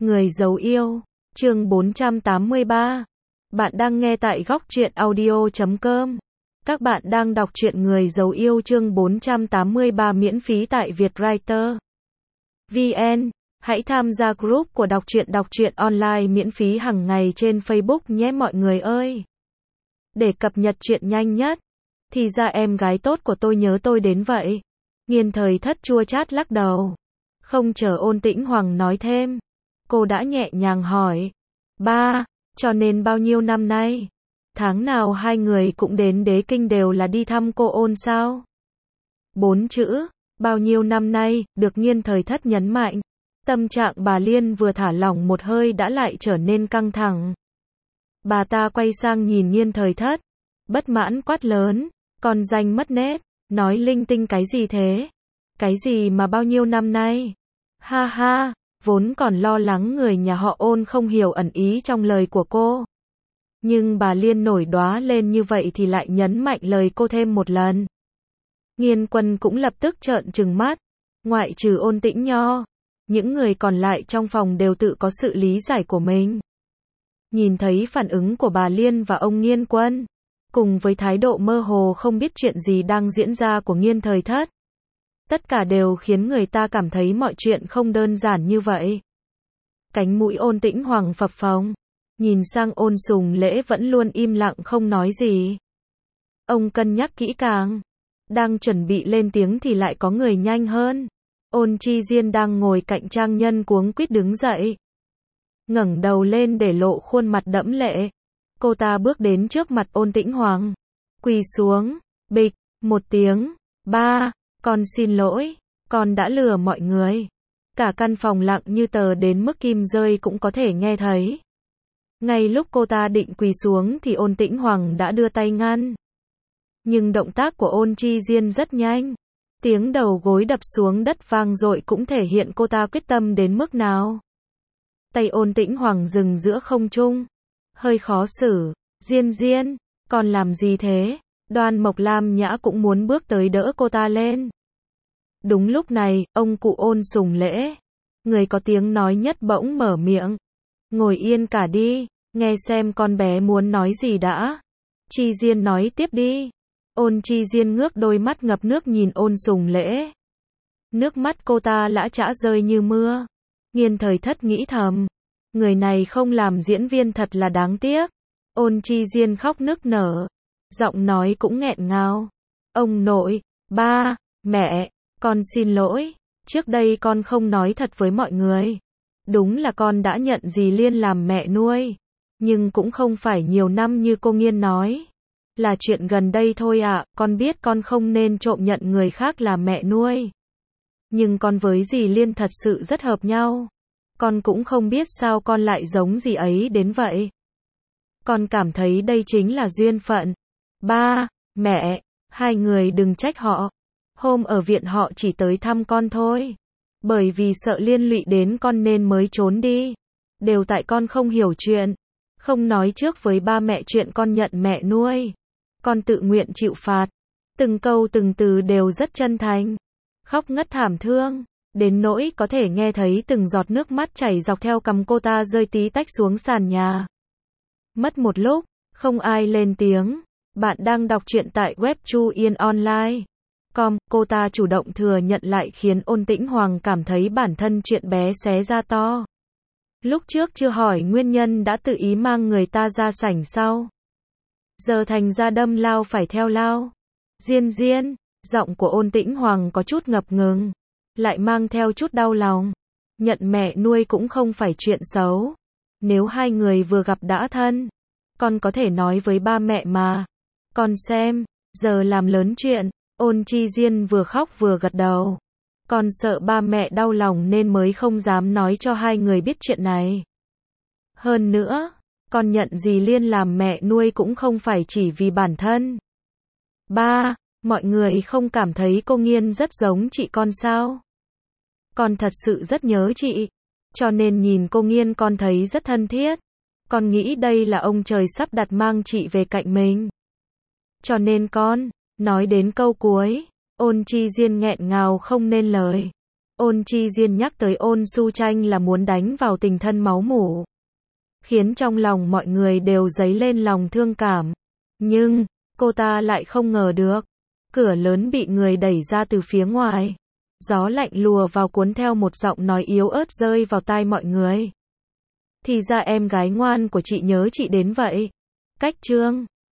Người giấu yêu, chương 483. Bạn đang nghe tại Góc Truyện Audio.com. Các bạn đang đọc truyện Người giấu yêu chương 483 miễn phí tại Vietwriter VN. Hãy tham gia group của đọc truyện online miễn phí hàng ngày trên Facebook nhé mọi người ơi. Để cập nhật truyện nhanh nhất. Thì ra em gái tốt của tôi nhớ tôi đến vậy. Nghiên Thời Thất chua chát lắc đầu. Không chờ Ôn Tĩnh Hoàng nói thêm. Cô đã nhẹ nhàng hỏi. Ba, cho nên bao nhiêu năm nay? Tháng nào hai người cũng đến Đế Kinh đều là đi thăm cô Ôn sao? 4 chữ, bao nhiêu năm nay, được Nghiên Thời Thất nhấn mạnh. Tâm trạng bà Liên vừa thả lỏng một hơi đã lại trở nên căng thẳng. Bà ta quay sang nhìn Nghiên Thời Thất. Bất mãn quát lớn. Con danh mất nết, nói linh tinh cái gì thế? Cái gì mà bao nhiêu năm nay? Ha ha, vốn còn lo lắng người nhà họ Ôn không hiểu ẩn ý trong lời của cô. Nhưng bà Liên nổi đoá lên như vậy thì lại nhấn mạnh lời cô thêm một lần. Nghiên Quân cũng lập tức trợn trừng mắt. Ngoại trừ Ôn Tĩnh Nho, những người còn lại trong phòng đều tự có sự lý giải của mình. Nhìn thấy phản ứng của bà Liên và ông Nghiên Quân, cùng với thái độ mơ hồ không biết chuyện gì đang diễn ra của Nghiên Thời Thất, tất cả đều khiến người ta cảm thấy mọi chuyện không đơn giản như vậy. Cánh mũi Ôn Tĩnh Hoàng phập phồng, nhìn sang Ôn Sùng Lễ vẫn luôn im lặng không nói gì. Ông cân nhắc kỹ càng, đang chuẩn bị lên tiếng thì lại có người nhanh hơn. Ôn Chi Diên đang ngồi cạnh trang nhân cuống quýt đứng dậy, ngẩng đầu lên để lộ khuôn mặt đẫm lệ. Cô ta bước đến trước mặt Ôn Tĩnh Hoàng, quỳ xuống, bịch, một tiếng. Ba, con xin lỗi, con đã lừa mọi người. Cả căn phòng lặng như tờ đến mức kim rơi cũng có thể nghe thấy. Ngay lúc cô ta định quỳ xuống thì Ôn Tĩnh Hoàng đã đưa tay ngăn. Nhưng động tác của Ôn Chi Diên rất nhanh. Tiếng đầu gối đập xuống đất vang dội cũng thể hiện cô ta quyết tâm đến mức nào. Tay Ôn Tĩnh Hoàng dừng giữa không trung, hơi khó xử. Diên Diên, con làm gì thế? Đoan Mộc Lam Nhã cũng muốn bước tới đỡ cô ta lên. Đúng lúc này, ông cụ Ôn Sùng Lễ, người có tiếng nói nhất bỗng mở miệng. Ngồi yên cả đi, nghe xem con bé muốn nói gì đã. Chi Diên nói tiếp đi. Ôn Chi Diên ngước đôi mắt ngập nước nhìn Ôn Sùng Lễ. Nước mắt cô ta lã chã rơi như mưa. Nghiên Thời Thất nghĩ thầm. Người này không làm diễn viên thật là đáng tiếc. Ôn Chi Diên khóc nức nở. Giọng nói cũng nghẹn ngào. Ông nội, ba, mẹ, con xin lỗi. Trước đây con không nói thật với mọi người. Đúng là con đã nhận dì Liên làm mẹ nuôi. Nhưng cũng không phải nhiều năm như cô Nghiên nói. Là chuyện gần đây thôi ạ. Con biết con không nên trộm nhận người khác làm mẹ nuôi. Nhưng con với dì Liên thật sự rất hợp nhau. Con cũng không biết sao con lại giống dì ấy đến vậy. Con cảm thấy đây chính là duyên phận. Ba, mẹ, hai người đừng trách họ. Hôm ở viện họ chỉ tới thăm con thôi. Bởi vì sợ liên lụy đến con nên mới trốn đi. Đều tại con không hiểu chuyện. Không nói trước với ba mẹ chuyện con nhận mẹ nuôi. Con tự nguyện chịu phạt. Từng câu từng từ đều rất chân thành. Khóc ngất thảm thương. Đến nỗi có thể nghe thấy từng giọt nước mắt chảy dọc theo cằm cô ta rơi tí tách xuống sàn nhà. Mất một lúc, không ai lên tiếng. Bạn đang đọc truyện tại web chuyenonline.com. Cô ta chủ động thừa nhận lại khiến Ôn Tĩnh Hoàng cảm thấy bản thân chuyện bé xé ra to. Lúc trước chưa hỏi nguyên nhân đã tự ý mang người ta ra sảnh sau. Giờ thành ra đâm lao phải theo lao. Diên Diên, giọng của Ôn Tĩnh Hoàng có chút ngập ngừng, lại mang theo chút đau lòng. Nhận mẹ nuôi cũng không phải chuyện xấu. Nếu hai người vừa gặp đã thân, con có thể nói với ba mẹ mà. Con xem, giờ làm lớn chuyện. Ôn Chi Diên vừa khóc vừa gật đầu. Con sợ ba mẹ đau lòng nên mới không dám nói cho hai người biết chuyện này. Hơn nữa, con nhận dì Liên làm mẹ nuôi cũng không phải chỉ vì bản thân. Ba, mọi người không cảm thấy cô Nghiên rất giống chị con sao? Con thật sự rất nhớ chị. Cho nên nhìn cô Nghiên con thấy rất thân thiết. Con nghĩ đây là ông trời sắp đặt mang chị về cạnh mình. Cho nên con, nói đến câu cuối, Ôn Chi Diên nghẹn ngào không nên lời. Ôn Chi Diên nhắc tới Ôn Su Tranh là muốn đánh vào tình thân máu mủ, khiến trong lòng mọi người đều dấy lên lòng thương cảm. Nhưng, cô ta lại không ngờ được. Cửa lớn bị người đẩy ra từ phía ngoài. Gió lạnh lùa vào cuốn theo một giọng nói yếu ớt rơi vào tai mọi người. Thì ra em gái ngoan của chị nhớ chị đến vậy. Cách Trương